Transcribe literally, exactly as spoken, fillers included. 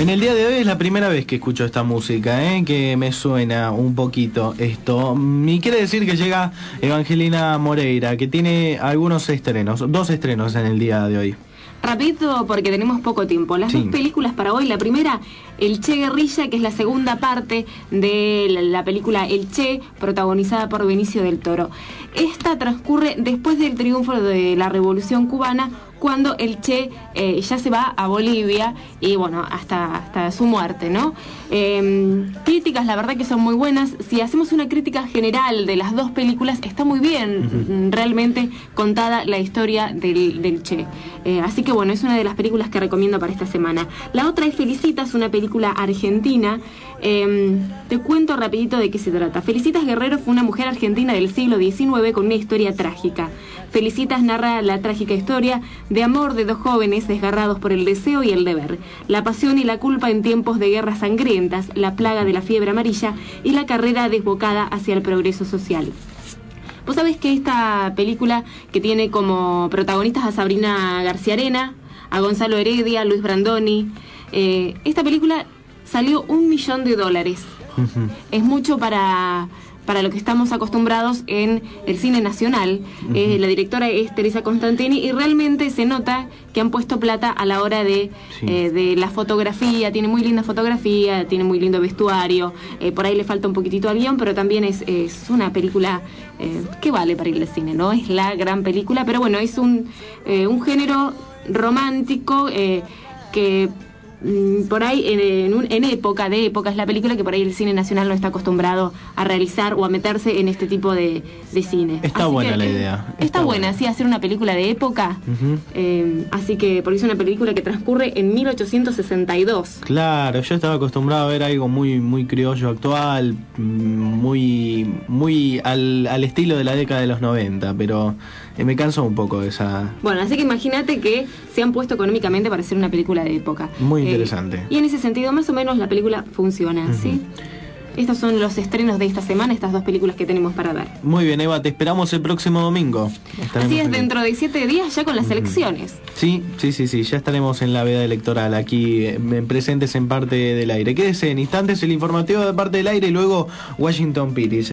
En el día de hoy es la primera vez que escucho esta música, ¿eh? Que me suena un poquito esto. Y quiere decir que llega Evangelina Moreira, que tiene algunos estrenos, dos estrenos en el día de hoy. Rapidito, porque tenemos poco tiempo. Las sí. dos películas para hoy. La primera, El Che Guerrilla, que es la segunda parte de la, la película El Che, protagonizada por Benicio del Toro. Esta transcurre después del triunfo de la Revolución Cubana, cuando el Che eh, ya se va a Bolivia y bueno, hasta, hasta su muerte, ¿no? Eh, críticas, la verdad que son muy buenas. Si hacemos una crítica general de las dos películas, está muy bien uh-huh. realmente contada la historia del, del Che. Eh, así que bueno, es una de las películas que recomiendo para esta semana. La otra es Felicitas, una película argentina. Eh, te cuento rapidito de qué se trata. Felicitas Guerrero fue una mujer argentina del siglo diecinueve con una historia trágica. Felicitas narra la trágica historia de amor de dos jóvenes desgarrados por el deseo y el deber, la pasión y la culpa en tiempos de guerras sangrientas, la plaga de la fiebre amarilla y la carrera desbocada hacia el progreso social. Vos sabés que esta película, que tiene como protagonistas a Sabrina García Arena, a Gonzalo Heredia, a Luis Brandoni, eh, esta película salió un millón de dólares. Uh-huh. Es mucho para... para lo que estamos acostumbrados en el cine nacional. Uh-huh. Eh, la directora es Teresa Constantini y realmente se nota que han puesto plata a la hora de, sí. eh, de la fotografía. Tiene muy linda fotografía, tiene muy lindo vestuario, eh, por ahí le falta un poquitito al guión, pero también es, es una película eh, que vale para ir al cine, ¿no? Es la gran película, pero bueno, es un, eh, un género romántico eh, que... por ahí en, en, un, en época de época es la película que por ahí el cine nacional no está acostumbrado a realizar o a meterse en este tipo de, de cine. Está así buena que, la idea. Está, está buena, buena, sí, hacer una película de época. Uh-huh. eh, así que porque es una película que transcurre en mil ochocientos sesenta y dos. Claro, yo estaba acostumbrado a ver algo muy muy criollo actual, muy muy al, al estilo de la década de los noventa, pero eh, me canso un poco de esa... Bueno, así que imagínate que se han puesto económicamente para hacer una película de época. Muy eh, interesante. Y en ese sentido, más o menos, la película funciona, uh-huh. ¿sí? Estos son los estrenos de esta semana, estas dos películas que tenemos para ver. Muy bien, Eva, te esperamos el próximo domingo. Estaremos Así es, aquí. Dentro de siete días ya con las uh-huh. elecciones. Sí, sí, sí, sí, ya estaremos en la veda electoral, aquí eh, presentes en Parte del Aire. Quédese en instantes el informativo de Parte del Aire y luego Washington Piris.